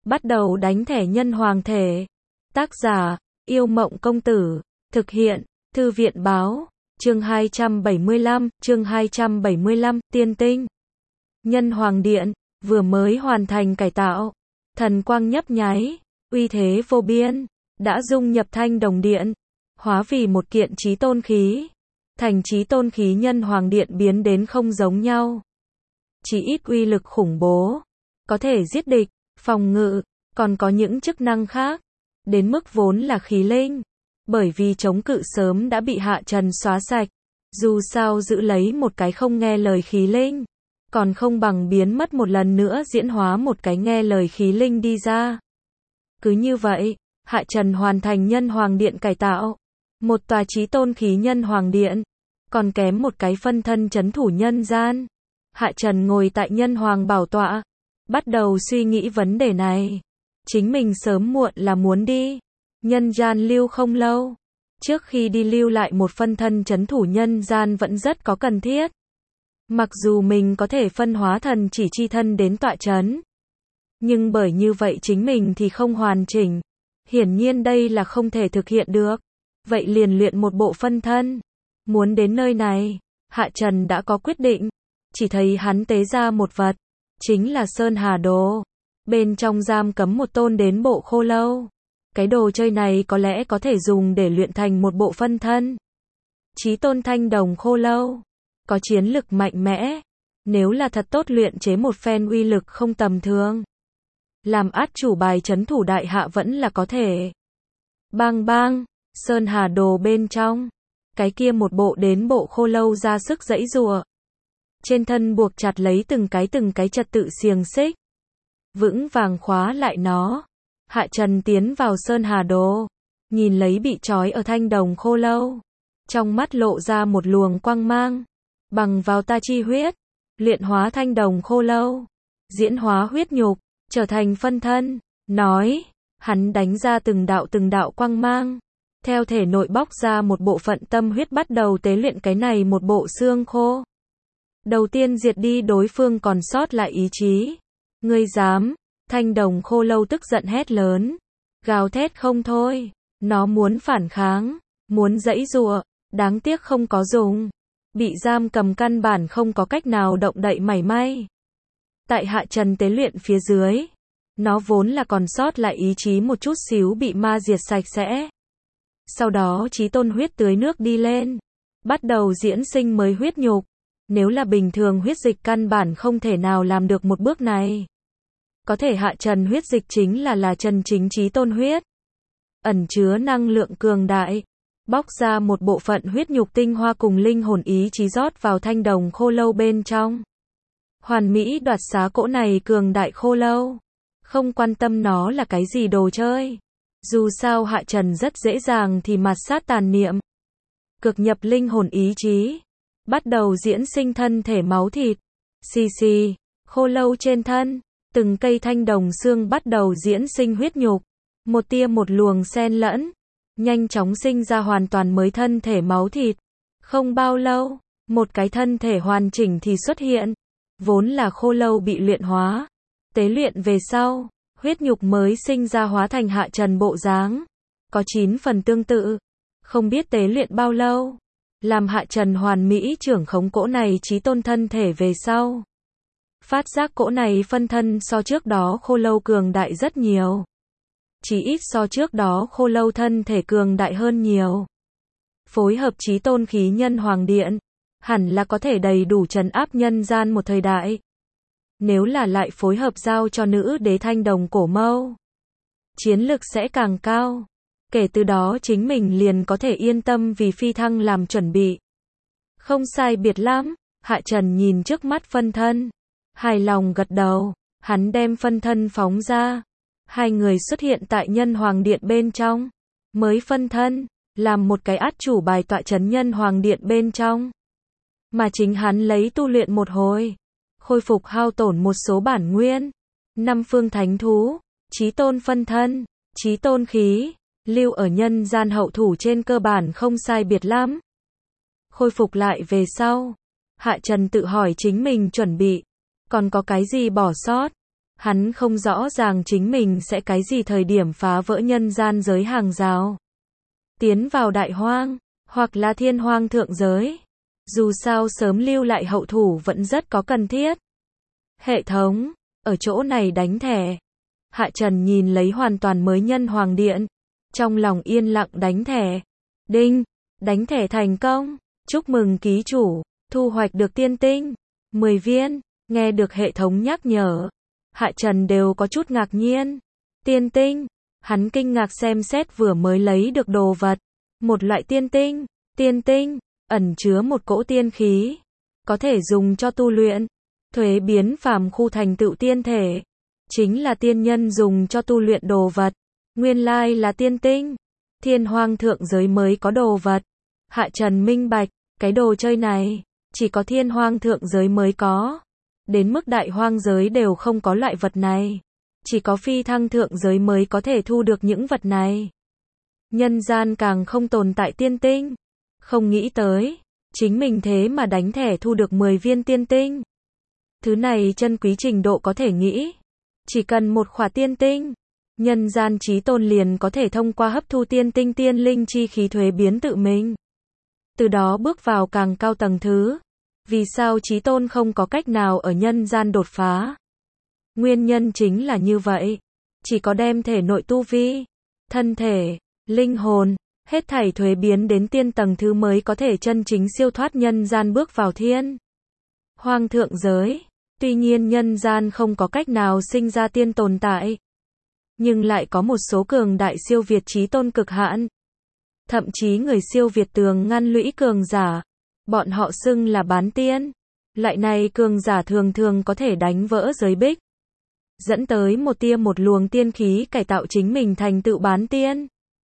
bắt đầu đánh thẻ nhân hoàng thể. Tác giả, Yêu Mộng Công Tử. Thực hiện, Thư viện Báo. Chương 275, Tiên Tinh. Nhân Hoàng Điện, vừa mới hoàn thành cải tạo. Thần quang nhấp nháy, uy thế vô biên, đã dung nhập Thanh Đồng Điện, hóa vì một kiện chí tôn khí. Thành chí tôn khí Nhân Hoàng Điện biến đến không giống nhau. Chỉ ít uy lực khủng bố, có thể giết địch, phòng ngự, còn có những chức năng khác. Đến mức vốn là khí linh, bởi vì chống cự sớm đã bị Hạ Trần xóa sạch. Dù sao giữ lấy một cái không nghe lời khí linh, còn không bằng biến mất một lần nữa diễn hóa một cái nghe lời khí linh đi ra. Cứ như vậy, Hạ Trần hoàn thành Nhân Hoàng Điện cải tạo. Một tòa chí tôn khí Nhân Hoàng Điện, còn kém một cái phân thân trấn thủ nhân gian. Hạ Trần ngồi tại Nhân Hoàng bảo tọa, bắt đầu suy nghĩ vấn đề này. Chính mình sớm muộn là muốn đi nhân gian lưu không lâu. Trước khi đi lưu lại một phân thân trấn thủ nhân gian vẫn rất có cần thiết. Mặc dù mình có thể phân hóa thần chỉ chi thân đến tọa trấn, nhưng bởi như vậy chính mình thì không hoàn chỉnh. Hiển nhiên đây là không thể thực hiện được. Vậy liền luyện một bộ phân thân. Muốn đến nơi này, Hạ Trần đã có quyết định. Chỉ thấy hắn tế ra một vật, chính là Sơn Hà Đồ. Bên trong giam cấm một tôn đến bộ khô lâu. Cái đồ chơi này có lẽ có thể dùng để luyện thành một bộ phân thân. Chí tôn Thanh Đồng khô lâu, có chiến lực mạnh mẽ. Nếu là thật tốt luyện chế một phen uy lực không tầm thường. Làm át chủ bài trấn thủ đại hạ vẫn là có thể. Bang bang, Sơn Hà Đồ bên trong. Cái kia một bộ đến bộ khô lâu ra sức giãy giụa. Trên thân buộc chặt lấy từng cái trật tự xiềng xích. Vững vàng khóa lại nó. Hạ Trần tiến vào Sơn Hà Đồ, nhìn lấy bị trói ở Thanh Đồng khô lâu. Trong mắt lộ ra một luồng quang mang. Bằng vào ta chi huyết, luyện hóa Thanh Đồng khô lâu, diễn hóa huyết nhục, trở thành phân thân. Nói, hắn đánh ra từng đạo quang mang. Theo thể nội bóc ra một bộ phận tâm huyết bắt đầu tế luyện cái này một bộ xương khô. Đầu tiên diệt đi đối phương còn sót lại ý chí. Ngươi dám? Thanh Đồng khô lâu tức giận hét lớn. Gào thét không thôi. Nó muốn phản kháng, muốn giãy giụa, đáng tiếc không có dùng. Bị giam cầm căn bản không có cách nào động đậy mảy may. Tại Hạ Trần tế luyện phía dưới, nó vốn là còn sót lại ý chí một chút xíu bị ma diệt sạch sẽ. Sau đó chí tôn huyết tưới nước đi lên, bắt đầu diễn sinh mới huyết nhục. Nếu là bình thường huyết dịch căn bản không thể nào làm được một bước này. Có thể Hạ Trần huyết dịch chính là chân chính chí tôn huyết. Ẩn chứa năng lượng cường đại. Bóc ra một bộ phận huyết nhục tinh hoa cùng linh hồn ý chí rót vào Thanh Đồng khô lâu bên trong. Hoàn mỹ đoạt xá cỗ này cường đại khô lâu. Không quan tâm nó là cái gì đồ chơi. Dù sao Hạ Trần rất dễ dàng thì mạt sát tàn niệm. Cực nhập linh hồn ý chí. Bắt đầu diễn sinh thân thể máu thịt. Xì, khô lâu trên thân. Từng cây thanh đồng xương bắt đầu diễn sinh huyết nhục. Một tia một luồng xen lẫn. Nhanh chóng sinh ra hoàn toàn mới thân thể máu thịt. Không bao lâu, một cái thân thể hoàn chỉnh thì xuất hiện. Vốn là khô lâu bị luyện hóa. Tế luyện về sau, huyết nhục mới sinh ra hóa thành Hạ Trần bộ dáng. Có 9 phần tương tự. Không biết tế luyện bao lâu. Làm Hạ Trần hoàn mỹ trưởng khống cỗ này chí tôn thân thể về sau. Phát giác cỗ này phân thân so trước đó khô lâu cường đại rất nhiều. Chỉ ít so trước đó khô lâu thân thể cường đại hơn nhiều. Phối hợp chí tôn khí Nhân Hoàng Điện, hẳn là có thể đầy đủ trấn áp nhân gian một thời đại. Nếu là lại phối hợp giao cho nữ đế Thanh Đồng cổ mâu, chiến lực sẽ càng cao. Kể từ đó chính mình liền có thể yên tâm vì phi thăng làm chuẩn bị. Không sai biệt lắm, Hạ Trần nhìn trước mắt phân thân. Hài lòng gật đầu, hắn đem phân thân phóng ra. Hai người xuất hiện tại Nhân Hoàng Điện bên trong. Mới phân thân, làm một cái át chủ bài tọa trấn Nhân Hoàng Điện bên trong. Mà chính hắn lấy tu luyện một hồi. Khôi phục hao tổn một số bản nguyên. 5 phương thánh thú, chí tôn phân thân, chí tôn khí. Lưu ở nhân gian hậu thủ trên cơ bản không sai biệt lắm. Khôi phục lại về sau. Hạ Trần tự hỏi chính mình chuẩn bị. Còn có cái gì bỏ sót? Hắn không rõ ràng chính mình sẽ cái gì thời điểm phá vỡ nhân gian giới hàng rào. Tiến vào đại hoang, hoặc là thiên hoang thượng giới. Dù sao sớm lưu lại hậu thủ vẫn rất có cần thiết. Hệ thống, ở chỗ này đánh thẻ. Hạ Trần nhìn lấy hoàn toàn mới nhân hoàng điện. Trong lòng yên lặng đánh thẻ. Đinh, đánh thẻ thành công. Chúc mừng ký chủ, thu hoạch được tiên tinh. 10 viên, nghe được hệ thống nhắc nhở. Hạ Trần đều có chút ngạc nhiên. Tiên tinh, hắn kinh ngạc xem xét vừa mới lấy được đồ vật. Một loại tiên tinh, ẩn chứa một cỗ tiên khí. Có thể dùng cho tu luyện. Thuế biến phàm khu thành tựu tiên thể. Chính là tiên nhân dùng cho tu luyện đồ vật. Nguyên lai là tiên tinh. Thiên hoang thượng giới mới có đồ vật. Hạ Trần minh bạch, cái đồ chơi này, chỉ có thiên hoang thượng giới mới có. Đến mức đại hoang giới đều không có loại vật này. Chỉ có phi thăng thượng giới mới có thể thu được những vật này. Nhân gian càng không tồn tại tiên tinh. Không nghĩ tới, chính mình thế mà đánh thẻ thu được 10 viên tiên tinh. Thứ này chân quý trình độ có thể nghĩ. Chỉ cần một khỏa tiên tinh, nhân gian chí tôn liền có thể thông qua hấp thu tiên tinh tiên linh chi khí thuế biến tự mình. Từ đó bước vào càng cao tầng thứ. Vì sao chí tôn không có cách nào ở nhân gian đột phá? Nguyên nhân chính là như vậy. Chỉ có đem thể nội tu vi, thân thể, linh hồn, hết thảy thuế biến đến tiên tầng thứ mới có thể chân chính siêu thoát nhân gian bước vào thiên hoang thượng giới. Tuy nhiên nhân gian không có cách nào sinh ra tiên tồn tại. Nhưng lại có một số cường đại siêu việt chí tôn cực hạn. Thậm chí người siêu việt tường ngăn lũy cường giả. Bọn họ xưng là bán tiên. Loại này cường giả thường thường có thể đánh vỡ giới bích. Dẫn tới một luồng tiên khí cải tạo chính mình thành tựu bán tiên.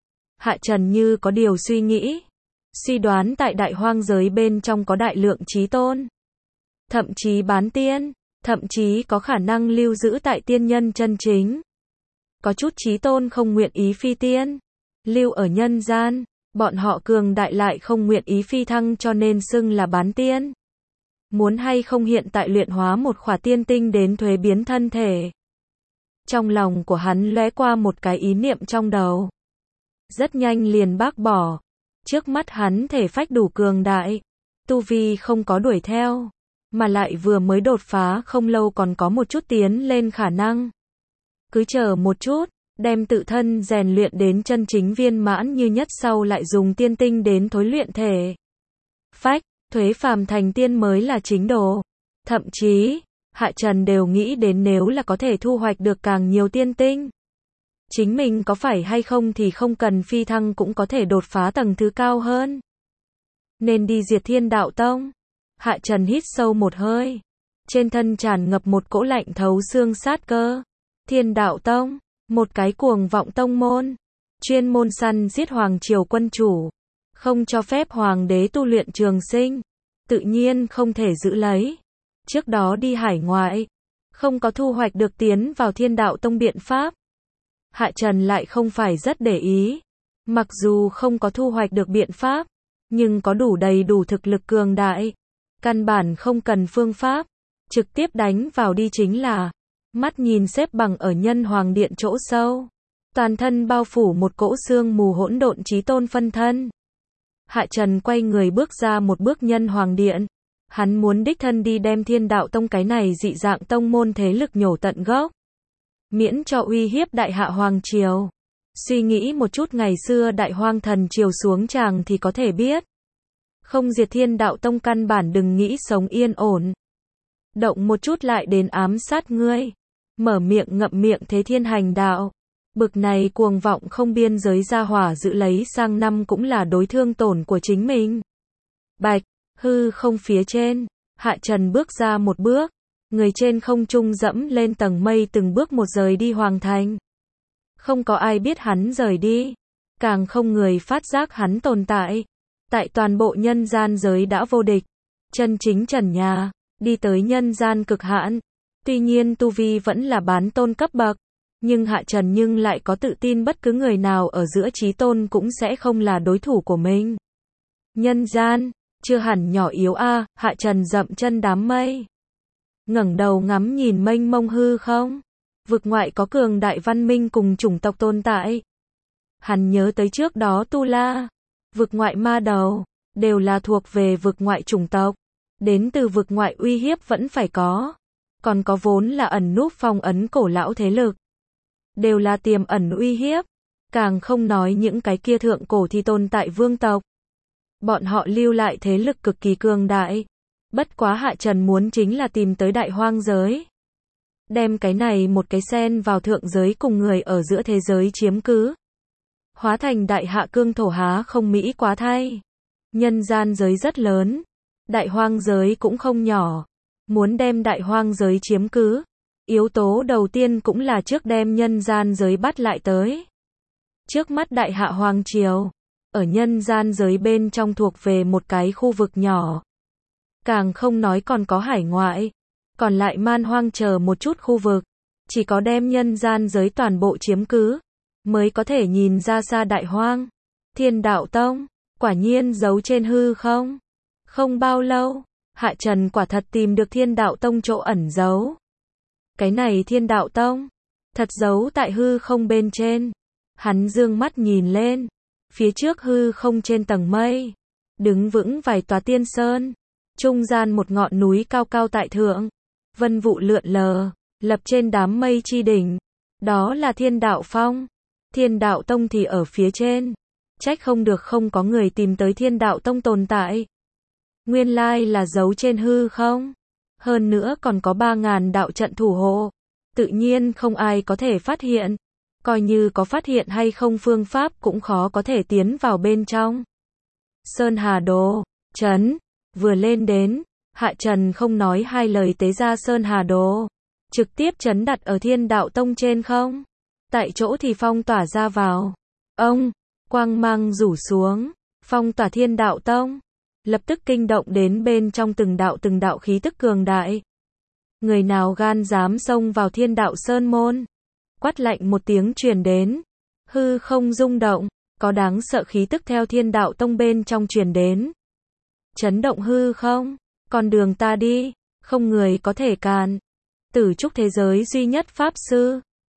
Hạ Trần như có điều suy nghĩ. Suy đoán tại đại hoang giới bên trong có đại lượng chí tôn. Thậm chí bán tiên. Thậm chí có khả năng lưu giữ tại tiên nhân chân chính. Có chút chí tôn không nguyện ý phi tiên. Lưu ở nhân gian. Bọn họ cường đại lại không nguyện ý phi thăng cho nên xưng là bán tiên. Muốn hay không hiện tại luyện hóa một khỏa tiên tinh đến thuế biến thân thể. Trong lòng của hắn lóe qua một cái ý niệm trong đầu. Rất nhanh liền bác bỏ. Trước mắt hắn thể phách đủ cường đại. Tu vi không có đuổi theo. Mà lại vừa mới đột phá không lâu còn có một chút tiến lên khả năng. Cứ chờ một chút. Đem tự thân rèn luyện đến chân chính viên mãn như nhất sau lại dùng tiên tinh đến thối luyện thể. Phách, thuế phàm thành tiên mới là chính đồ. Thậm chí, Hạ Trần đều nghĩ đến nếu là có thể thu hoạch được càng nhiều tiên tinh. Chính mình có phải hay không thì không cần phi thăng cũng có thể đột phá tầng thứ cao hơn. Nên đi diệt Thiên Đạo Tông. Hạ Trần hít sâu một hơi. Trên thân tràn ngập một cỗ lạnh thấu xương sát cơ. Thiên Đạo Tông. Một cái cuồng vọng tông môn, chuyên môn săn giết hoàng triều quân chủ, không cho phép hoàng đế tu luyện trường sinh, tự nhiên không thể giữ lấy. Trước đó đi hải ngoại, không có thu hoạch được tiến vào Thiên Đạo Tông biện pháp. Hạ Trần lại không phải rất để ý, mặc dù không có thu hoạch được biện pháp, nhưng có đầy đủ thực lực cường đại, căn bản không cần phương pháp, trực tiếp đánh vào đi chính là. Mắt nhìn xếp bằng ở nhân hoàng điện chỗ sâu. Toàn thân bao phủ một cỗ sương mù hỗn độn chí tôn phân thân. Hạ Trần quay người bước ra một bước nhân hoàng điện. Hắn muốn đích thân đi đem Thiên Đạo Tông cái này dị dạng tông môn thế lực nhổ tận gốc. Miễn cho uy hiếp đại hạ hoàng triều. Suy nghĩ một chút ngày xưa đại hoang thần triều xuống tràng thì có thể biết. Không diệt Thiên Đạo Tông căn bản đừng nghĩ sống yên ổn. Động một chút lại đến ám sát ngươi. Mở miệng ngậm miệng thế thiên hành đạo. Bực này cuồng vọng không biên giới ra hỏa giữ lấy sang năm cũng là đối thương tổn của chính mình. Bạch, hư không phía trên. Hạ Trần bước ra một bước. Người trên không trung dẫm lên tầng mây từng bước một rời đi hoàng thành. Không có ai biết hắn rời đi. Càng không người phát giác hắn tồn tại. Tại toàn bộ nhân gian giới đã vô địch. Chân chính trần nhà. Đi tới nhân gian cực hạn. Tuy nhiên tu vi vẫn là bán tôn cấp bậc, nhưng Hạ Trần nhưng lại có tự tin bất cứ người nào ở giữa chí tôn cũng sẽ không là đối thủ của mình. Nhân gian, chưa hẳn nhỏ yếu a, Hạ Trần dậm chân đám mây. Ngẩng đầu ngắm nhìn mênh mông hư không, vực ngoại có cường đại văn minh cùng chủng tộc tồn tại. Hắn nhớ tới trước đó Tu La, vực ngoại ma đầu, đều là thuộc về vực ngoại chủng tộc. Đến từ vực ngoại uy hiếp vẫn phải có. Còn có vốn là ẩn núp phong ấn cổ lão thế lực. Đều là tiềm ẩn uy hiếp. Càng không nói những cái kia thượng cổ thì tồn tại vương tộc. Bọn họ lưu lại thế lực cực kỳ cường đại. Bất quá Hạ Trần muốn chính là tìm tới đại hoang giới. Đem cái này một cái sen vào thượng giới cùng người ở giữa thế giới chiếm cứ. Hóa thành đại hạ cương thổ há không mỹ quá thay. Nhân gian giới rất lớn. Đại hoang giới cũng không nhỏ. Muốn đem đại hoang giới chiếm cứ. Yếu tố đầu tiên cũng là trước đem nhân gian giới bắt lại tới. Trước mắt đại hạ hoàng triều. Ở nhân gian giới bên trong thuộc về một cái khu vực nhỏ. Càng không nói còn có hải ngoại. Còn lại man hoang chờ một chút khu vực. Chỉ có đem nhân gian giới toàn bộ chiếm cứ. Mới có thể nhìn ra xa đại hoang. Thiên đạo tông. Quả nhiên giấu trên hư không. Không bao lâu. Hạ Trần quả thật tìm được thiên đạo tông chỗ ẩn giấu. Cái này thiên đạo tông. Thật giấu tại hư không bên trên. Hắn dương mắt nhìn lên. Phía trước hư không trên tầng mây. Đứng vững vài tòa tiên sơn. Trung gian một ngọn núi cao cao tại thượng. Vân vụ lượn lờ. Lập trên đám mây chi đỉnh. Đó là thiên đạo phong. Thiên đạo tông thì ở phía trên. Trách không được không có người tìm tới thiên đạo tông tồn tại. Nguyên lai là giấu trên hư không. Hơn nữa còn có 3.000 đạo trận thủ hộ. Tự nhiên không ai có thể phát hiện. Coi như có phát hiện hay không phương pháp cũng khó có thể tiến vào bên trong. Sơn Hà Đồ, trấn, vừa lên đến, Hạ Trần không nói hai lời tế ra Sơn Hà Đồ. Trực tiếp trấn đặt ở thiên đạo tông trên không. Tại chỗ thì phong tỏa ra vào. Ông, quang mang rủ xuống, phong tỏa thiên đạo tông. Lập tức kinh động đến bên trong từng đạo khí tức cường đại. Người nào gan dám xông vào thiên đạo sơn môn. Quát lạnh một tiếng truyền đến. Hư không rung động, có đáng sợ khí tức theo thiên đạo tông bên trong truyền đến. Chấn động hư không, con đường ta đi, không người có thể cản. Tử trúc thế giới duy nhất pháp sư,